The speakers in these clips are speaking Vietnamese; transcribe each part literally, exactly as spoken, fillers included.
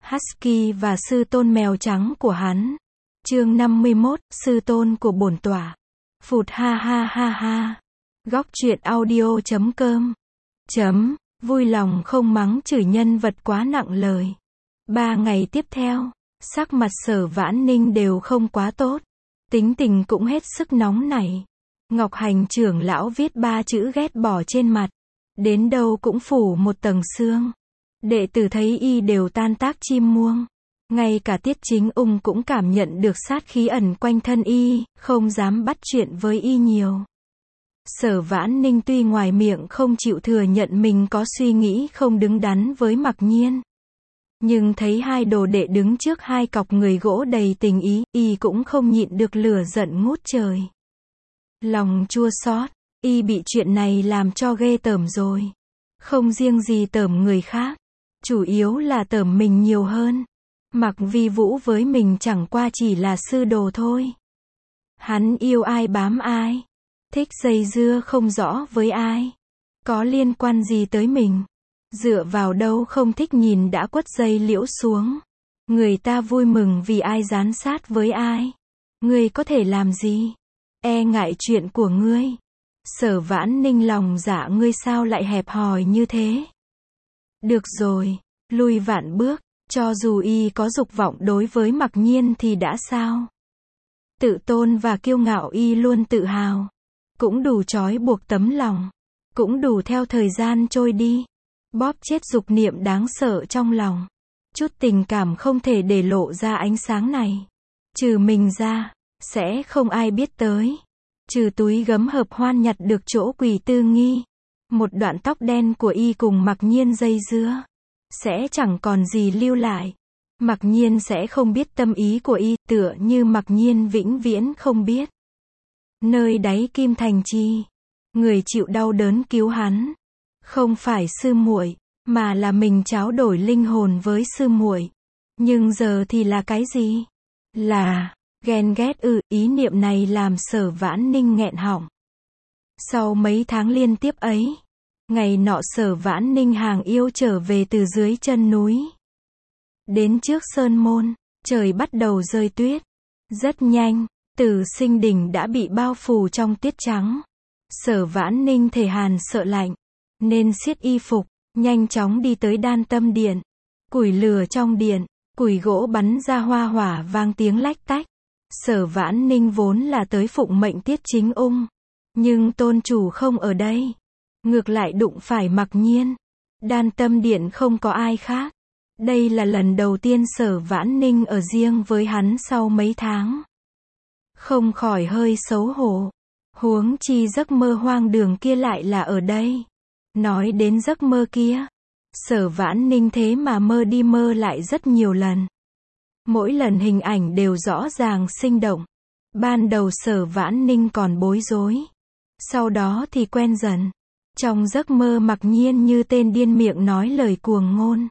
Husky và sư tôn mèo trắng của hắn. Chương năm mươi mốt, sư tôn của bổn tọa. Phụt ha ha ha ha. Góc truyện audio chấm com. Chấm, vui lòng không mắng chửi nhân vật quá nặng lời. Ba ngày tiếp theo, sắc mặt Sở Vãn Ninh đều không quá tốt. Tính tình cũng hết sức nóng nảy. Ngọc Hành trưởng lão viết ba chữ ghét bỏ trên mặt. Đến đâu cũng phủ một tầng sương. Đệ tử thấy y đều tan tác chim muông. Ngay cả Tiết Chính Ung cũng cảm nhận được sát khí ẩn quanh thân y, không dám bắt chuyện với y nhiều. Sở Vãn Ninh tuy ngoài miệng không chịu thừa nhận mình có suy nghĩ không đứng đắn với Mặc Nhiên. Nhưng thấy hai đồ đệ đứng trước hai cọc người gỗ đầy tình ý, y cũng không nhịn được lửa giận ngút trời. Lòng chua xót, y bị chuyện này làm cho ghê tởm rồi. Không riêng gì tởm người khác, chủ yếu là tởm mình nhiều hơn. Mặc Vi Vũ với mình chẳng qua chỉ là sư đồ thôi. Hắn yêu ai bám ai, thích dây dưa không rõ với ai, có liên quan gì tới mình. Dựa vào đâu không thích nhìn đã quất dây liễu xuống. Người ta vui mừng vì ai dán sát với ai. Ngươi có thể làm gì? E ngại chuyện của ngươi. Sở Vãn Ninh lòng dạ ngươi sao lại hẹp hòi như thế? Được rồi, lui vạn bước, cho dù y có dục vọng đối với Mặc Nhiên thì đã sao? Tự tôn và kiêu ngạo y luôn tự hào. Cũng đủ trói buộc tấm lòng. Cũng đủ theo thời gian trôi đi. Bóp chết dục niệm đáng sợ trong lòng. Chút tình cảm không thể để lộ ra ánh sáng này. Trừ mình ra, sẽ không ai biết tới. Trừ túi gấm hợp hoan nhặt được chỗ Quỳ Tư Nghi. Một đoạn tóc đen của y cùng Mặc Nhiên dây dưa. Sẽ chẳng còn gì lưu lại. Mặc Nhiên sẽ không biết tâm ý của y, tựa như Mặc Nhiên vĩnh viễn không biết. Nơi đáy Kim Thành Chi, người chịu đau đớn cứu hắn. Không phải sư muội, mà là mình tráo đổi linh hồn với sư muội. Nhưng giờ thì là cái gì? Là ghen ghét ư? Ý niệm này làm Sở Vãn Ninh nghẹn họng. Sau mấy tháng liên tiếp ấy, ngày nọ Sở Vãn Ninh hàng yêu trở về từ dưới chân núi. Đến trước sơn môn, trời bắt đầu rơi tuyết. Rất nhanh, Tử Sinh Đỉnh đã bị bao phủ trong tuyết trắng. Sở Vãn Ninh thể hàn sợ lạnh, nên siết y phục, nhanh chóng đi tới Đan Tâm Điện. Củi lửa trong điện, củi gỗ bắn ra hoa hỏa vang tiếng lách tách. Sở Vãn Ninh vốn là tới phụng mệnh Tiết Chính Ung. Nhưng tôn chủ không ở đây. Ngược lại đụng phải Mặc Nhiên. Đan Tâm Điện không có ai khác. Đây là lần đầu tiên Sở Vãn Ninh ở riêng với hắn sau mấy tháng. Không khỏi hơi xấu hổ. Huống chi giấc mơ hoang đường kia lại là ở đây. Nói đến giấc mơ kia, Sở Vãn Ninh thế mà mơ đi mơ lại rất nhiều lần. Mỗi lần hình ảnh đều rõ ràng sinh động. Ban đầu Sở Vãn Ninh còn bối rối. Sau đó thì quen dần. Trong giấc mơ Mặc Nhiên như tên điên miệng nói lời cuồng ngôn.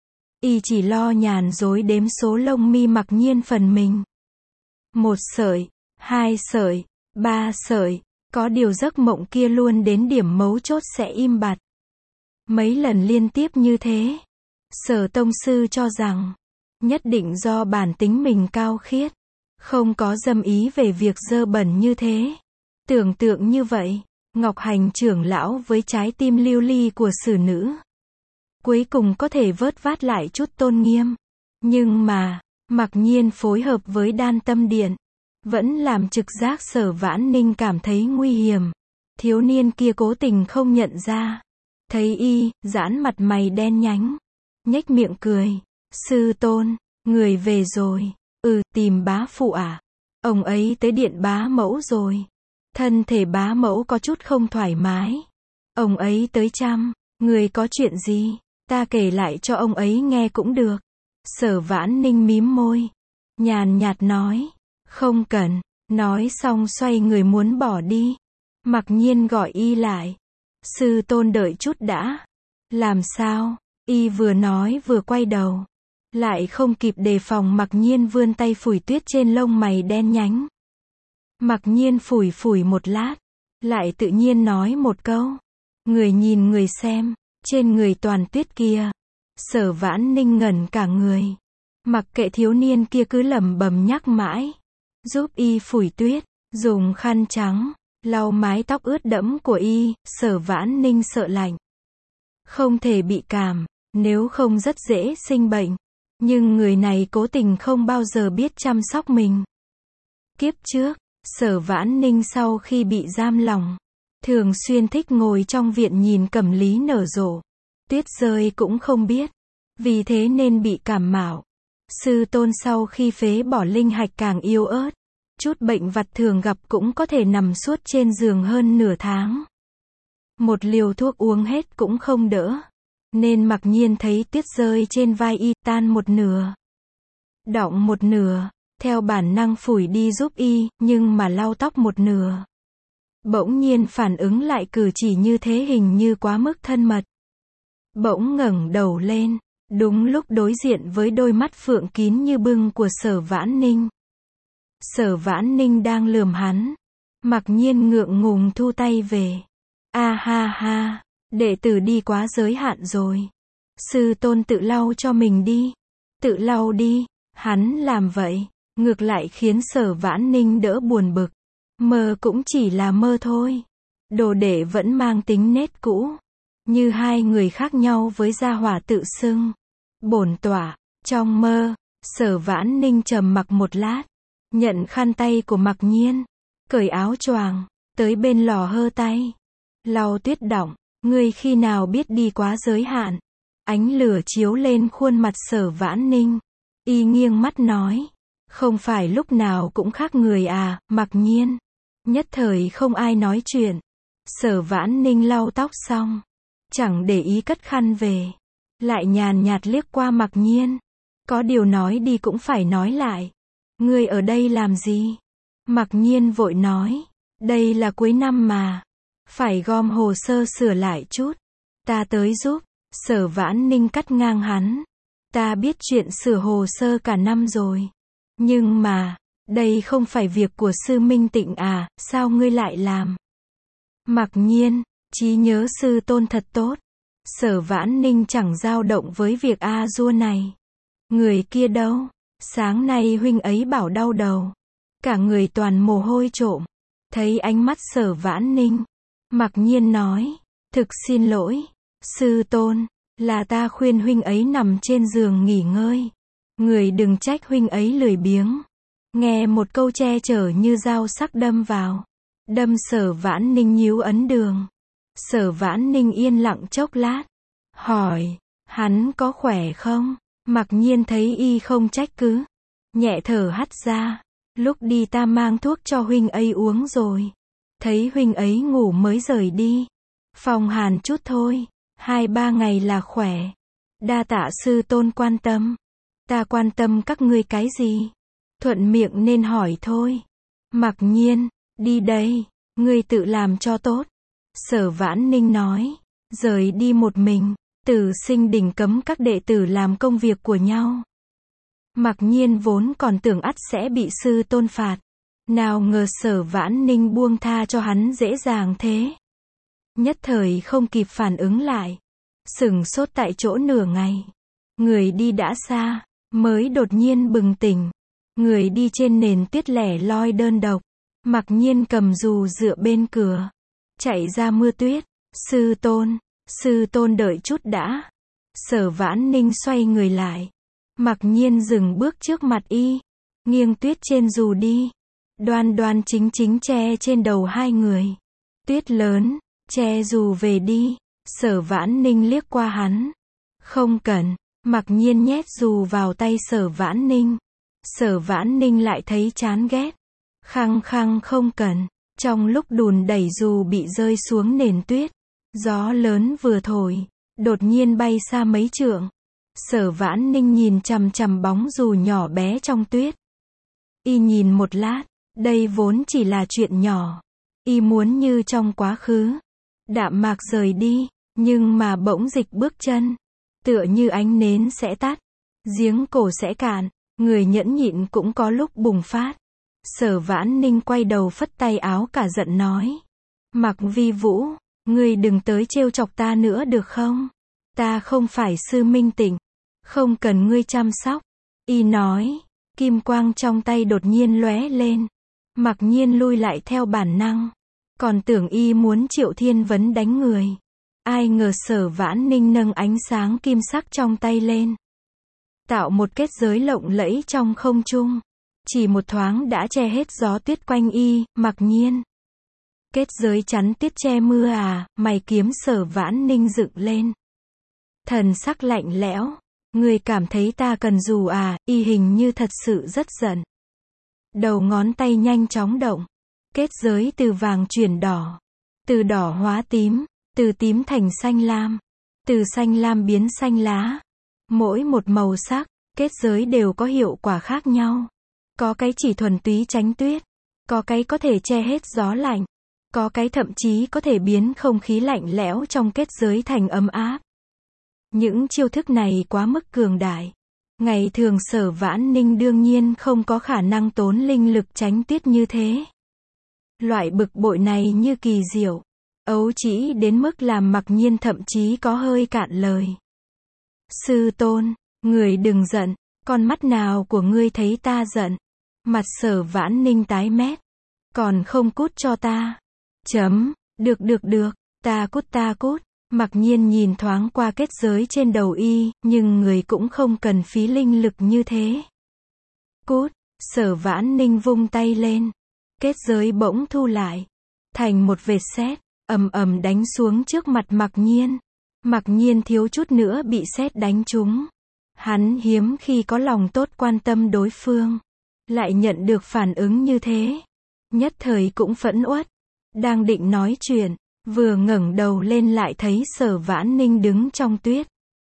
Y chỉ lo nhàn dối đếm số lông mi Mặc Nhiên phần mình. Một sợi, hai sợi, ba sợi. Có điều giấc mộng kia luôn đến điểm mấu chốt sẽ im bặt. Mấy lần liên tiếp như thế. Sở tông sư cho rằng, nhất định do bản tính mình cao khiết. Không có dâm ý về việc dơ bẩn như thế. Tưởng tượng như vậy, Ngọc Hành trưởng lão với trái tim lưu ly của xử nữ. Cuối cùng có thể vớt vát lại chút tôn nghiêm. Nhưng mà, Mặc Nhiên phối hợp với Đan Tâm Điện. Vẫn làm trực giác Sở Vãn Ninh cảm thấy nguy hiểm. Thiếu niên kia cố tình không nhận ra. Thấy y, giãn mặt mày đen nhánh. Nhếch miệng cười. Sư tôn, người về rồi. Ừ, tìm bá phụ à? Ông ấy tới điện bá mẫu rồi. Thân thể bá mẫu có chút không thoải mái. Ông ấy tới chăm. Người có chuyện gì? Ta kể lại cho ông ấy nghe cũng được. Sở Vãn Ninh mím môi. Nhàn nhạt nói. Không cần. Nói xong xoay người muốn bỏ đi. Mặc Nhiên gọi y lại. Sư tôn đợi chút đã. Làm sao? Y vừa nói vừa quay đầu. Lại không kịp đề phòng Mặc Nhiên vươn tay phủi tuyết trên lông mày đen nhánh. Mặc Nhiên phủi phủi một lát. Lại tự nhiên nói một câu. Người nhìn người xem. Trên người toàn tuyết kia. Sở Vãn Ninh ngẩn cả người. Mặc kệ thiếu niên kia cứ lẩm bẩm nhắc mãi. Giúp y phủi tuyết, dùng khăn trắng, lau mái tóc ướt đẫm của y, Sở Vãn Ninh sợ lạnh. Không thể bị cảm, nếu không rất dễ sinh bệnh. Nhưng người này cố tình không bao giờ biết chăm sóc mình. Kiếp trước, Sở Vãn Ninh sau khi bị giam lỏng, thường xuyên thích ngồi trong viện nhìn cẩm lý nở rộ. Tuyết rơi cũng không biết. Vì thế nên bị cảm mạo. Sư tôn sau khi phế bỏ linh hạch càng yếu ớt. Chút bệnh vặt thường gặp cũng có thể nằm suốt trên giường hơn nửa tháng. Một liều thuốc uống hết cũng không đỡ. Nên mặc nhiên thấy tuyết rơi trên vai y, tan một nửa, đọng một nửa, theo bản năng phủi đi giúp y, nhưng mà lau tóc một nửa. Bỗng nhiên phản ứng lại cử chỉ như thế hình như quá mức thân mật. Bỗng ngẩng đầu lên, đúng lúc đối diện với đôi mắt phượng kín như bưng của Sở Vãn Ninh. Sở Vãn Ninh đang lườm hắn. Mặc nhiên ngượng ngùng thu tay về. A ha ha, đệ tử đi quá giới hạn rồi. Sư tôn tự lau cho mình đi. Tự lau đi. Hắn làm vậy, ngược lại khiến Sở Vãn Ninh đỡ buồn bực. Mơ cũng chỉ là mơ thôi. Đồ đệ vẫn mang tính nết cũ. Như hai người khác nhau với gia hỏa tự xưng. Bổn tọa. Trong mơ, Sở Vãn Ninh trầm mặc một lát. Nhận khăn tay của Mặc Nhiên. Cởi áo choàng, tới bên lò hơ tay. Lau tuyết đọng. Ngươi khi nào biết đi quá giới hạn? Ánh lửa chiếu lên khuôn mặt Sở Vãn Ninh. Y nghiêng mắt nói. Không phải lúc nào cũng khác người à, Mặc Nhiên. Nhất thời không ai nói chuyện. Sở Vãn Ninh lau tóc xong. Chẳng để ý cất khăn về. Lại nhàn nhạt liếc qua Mặc Nhiên. Có điều nói đi cũng phải nói lại. Ngươi ở đây làm gì? Mặc Nhiên vội nói. Đây là cuối năm mà. Phải gom hồ sơ sửa lại chút. Ta tới giúp. Sở Vãn Ninh cắt ngang hắn. Ta biết chuyện sửa hồ sơ cả năm rồi. Nhưng mà, đây không phải việc của sư Minh Tịnh à, sao ngươi lại làm? Mặc Nhiên, trí nhớ sư tôn thật tốt. Sở Vãn Ninh chẳng dao động với việc A-dua này. Người kia đâu? Sáng nay huynh ấy bảo đau đầu. Cả người toàn mồ hôi trộm. Thấy ánh mắt Sở Vãn Ninh. Mặc Nhiên nói. Thực xin lỗi. Sư tôn, là ta khuyên huynh ấy nằm trên giường nghỉ ngơi. Người đừng trách huynh ấy lười biếng. Nghe một câu che chở như dao sắc đâm vào. Đâm Sở Vãn Ninh nhíu ấn đường. Sở Vãn Ninh yên lặng chốc lát. Hỏi, hắn có khỏe không? Mặc Nhiên thấy y không trách cứ. Nhẹ thở hắt ra. Lúc đi ta mang thuốc cho huynh ấy uống rồi. Thấy huynh ấy ngủ mới rời đi. Phòng hàn chút thôi. Hai ba ngày là khỏe. Đa tạ sư tôn quan tâm. Ta quan tâm các ngươi cái gì? Thuận miệng nên hỏi thôi. Mặc Nhiên, đi đây. Ngươi tự làm cho tốt. Sở Vãn Ninh nói. Rời đi một mình. Tử Sinh Đình cấm các đệ tử làm công việc của nhau. Mặc Nhiên vốn còn tưởng ắt sẽ bị sư tôn phạt. Nào ngờ Sở Vãn Ninh buông tha cho hắn dễ dàng thế. Nhất thời không kịp phản ứng lại. Sửng sốt tại chỗ nửa ngày. Người đi đã xa, mới đột nhiên bừng tỉnh. Người đi trên nền tuyết lẻ loi đơn độc. Mặc Nhiên cầm dù dựa bên cửa. Chạy ra mưa tuyết. Sư tôn, sư tôn đợi chút đã. Sở Vãn Ninh xoay người lại. Mặc Nhiên dừng bước trước mặt y. Nghiêng tuyết trên dù đi. Đoan đoan chính chính che trên đầu hai người. Tuyết lớn, che dù về đi. Sở Vãn Ninh liếc qua hắn. Không cần. Mặc Nhiên nhét dù vào tay Sở Vãn Ninh. Sở Vãn Ninh lại thấy chán ghét. Khăng khăng không cần. Trong lúc đùn đẩy dù bị rơi xuống nền tuyết. Gió lớn vừa thổi. Đột nhiên bay xa mấy trượng. Sở Vãn Ninh nhìn chằm chằm bóng dù nhỏ bé trong tuyết. Y nhìn một lát. Đây vốn chỉ là chuyện nhỏ. Y muốn như trong quá khứ. Đạm mạc rời đi. Nhưng mà bỗng dịch bước chân. Tựa như ánh nến sẽ tắt. Giếng cổ sẽ cạn. Người nhẫn nhịn cũng có lúc bùng phát. Sở Vãn Ninh quay đầu phất tay áo cả giận nói. Mặc Vi Vũ, ngươi đừng tới trêu chọc ta nữa được không? Ta không phải sư Minh Tịnh. Không cần ngươi chăm sóc. Y nói. Kim quang trong tay đột nhiên lóe lên. Mặc nhiên lui lại theo bản năng. Còn tưởng y muốn Triệu Thiên Vấn đánh người. Ai ngờ Sở Vãn Ninh nâng ánh sáng kim sắc trong tay lên. Tạo một kết giới lộng lẫy trong không trung. Chỉ một thoáng đã che hết gió tuyết quanh y, Mặc nhiên. Kết giới chắn tuyết che mưa à, mày kiếm Sở Vãn Ninh dựng lên. Thần sắc lạnh lẽo. Người cảm thấy ta cần dù à, y hình như thật sự rất giận. Đầu ngón tay nhanh chóng động. Kết giới từ vàng chuyển đỏ. Từ đỏ hóa tím. Từ tím thành xanh lam. Từ xanh lam biến xanh lá. Mỗi một màu sắc, kết giới đều có hiệu quả khác nhau. Có cái chỉ thuần túy tránh tuyết. Có cái có thể che hết gió lạnh. Có cái thậm chí có thể biến không khí lạnh lẽo trong kết giới thành ấm áp. Những chiêu thức này quá mức cường đại. Ngày thường Sở Vãn Ninh đương nhiên không có khả năng tốn linh lực tránh tuyết như thế. Loại bực bội này như kỳ diệu. Ấu trĩ đến mức làm Mặc nhiên thậm chí có hơi cạn lời. Sư tôn, người đừng giận, con mắt nào của ngươi thấy ta giận? Mặt Sở Vãn Ninh tái mét. Còn không cút cho ta. Chấm, được được được, ta cút ta cút. Mặc nhiên nhìn thoáng qua kết giới trên đầu y, nhưng người cũng không cần phí linh lực như thế. Cút, Sở Vãn Ninh vung tay lên. Kết giới bỗng thu lại. Thành một vệt sét, ầm ầm đánh xuống trước mặt Mặc nhiên. Mặc nhiên thiếu chút nữa bị sét đánh trúng. Hắn hiếm khi có lòng tốt quan tâm đối phương. Lại nhận được phản ứng như thế. Nhất thời cũng phẫn uất. Đang định nói chuyện. Vừa ngẩng đầu lên lại thấy Sở Vãn Ninh đứng trong tuyết.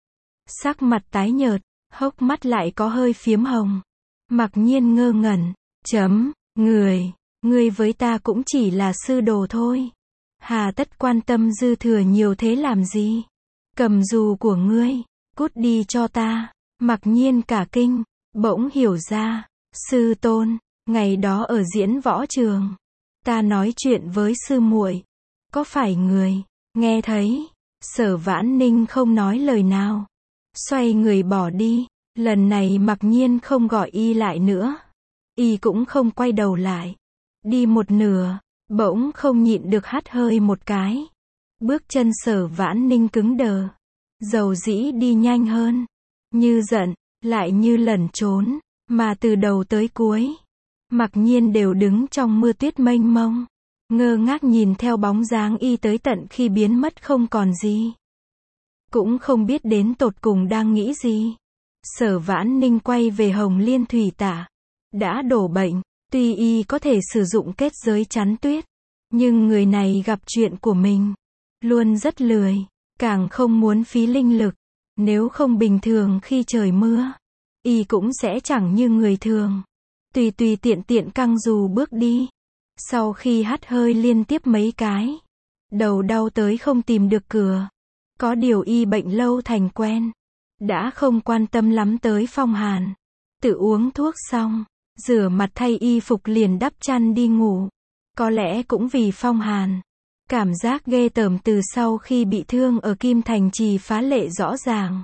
Sắc mặt tái nhợt, hốc mắt lại có hơi phiếm hồng. Mặc nhiên ngơ ngẩn. Chấm, người, ngươi với ta cũng chỉ là sư đồ thôi. Hà tất quan tâm dư thừa nhiều thế làm gì? Cầm dù của ngươi, cút đi cho ta. Mặc nhiên cả kinh, bỗng hiểu ra. Sư tôn, ngày đó ở diễn võ trường. Ta nói chuyện với sư muội. Có phải người, nghe thấy? Sở Vãn Ninh không nói lời nào. Xoay người bỏ đi. Lần này Mặc nhiên không gọi y lại nữa. Y cũng không quay đầu lại. Đi một nửa, bỗng không nhịn được hắt hơi một cái. Bước chân Sở Vãn Ninh cứng đờ. Dầu dĩ đi nhanh hơn. Như giận, lại như lẩn trốn. Mà từ đầu tới cuối, Mặc nhiên đều đứng trong mưa tuyết mênh mông. Ngơ ngác nhìn theo bóng dáng y tới tận khi biến mất không còn gì. Cũng không biết đến tột cùng đang nghĩ gì. Sở Vãn Ninh quay về Hồng Liên Thủy Tả. Đã đổ bệnh, tuy y có thể sử dụng kết giới chắn tuyết. Nhưng người này gặp chuyện của mình. Luôn rất lười, càng không muốn phí linh lực. Nếu không bình thường khi trời mưa, y cũng sẽ chẳng như người thường. Tùy tùy tiện tiện căng dù bước đi. Sau khi hắt hơi liên tiếp mấy cái, đầu đau tới không tìm được cửa. Có điều y bệnh lâu thành quen. Đã không quan tâm lắm tới phong hàn. Tự uống thuốc xong, rửa mặt thay y phục liền đắp chăn đi ngủ. Có lẽ cũng vì phong hàn. Cảm giác ghê tởm từ sau khi bị thương ở Kim Thành Trì phá lệ rõ ràng.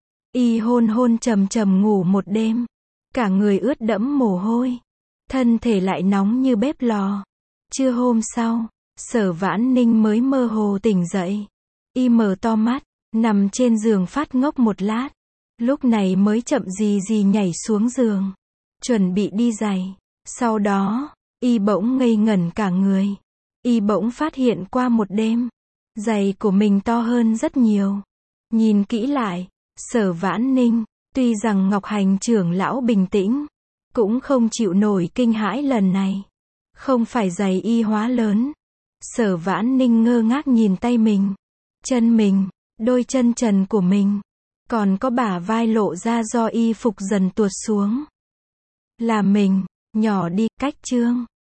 Y hôn hôn trầm trầm ngủ một đêm. Cả người ướt đẫm mồ hôi. Thân thể lại nóng như bếp lò. Trưa hôm sau, Sở Vãn Ninh mới mơ hồ tỉnh dậy. Y mở to mắt, nằm trên giường phát ngốc một lát. Lúc này mới chậm gì gì nhảy xuống giường. Chuẩn bị đi giày. Sau đó, y bỗng ngây ngẩn cả người. Y bỗng phát hiện qua một đêm, giày của mình to hơn rất nhiều. Nhìn kỹ lại, Sở Vãn Ninh, tuy rằng Ngọc Hành trưởng lão bình tĩnh, cũng không chịu nổi kinh hãi lần này. Không phải giày y hóa lớn. Sở Vãn Ninh ngơ ngác nhìn tay mình, chân mình, đôi chân trần của mình. Còn có bả vai lộ ra do y phục dần tuột xuống. Là mình, nhỏ đi, cách chương.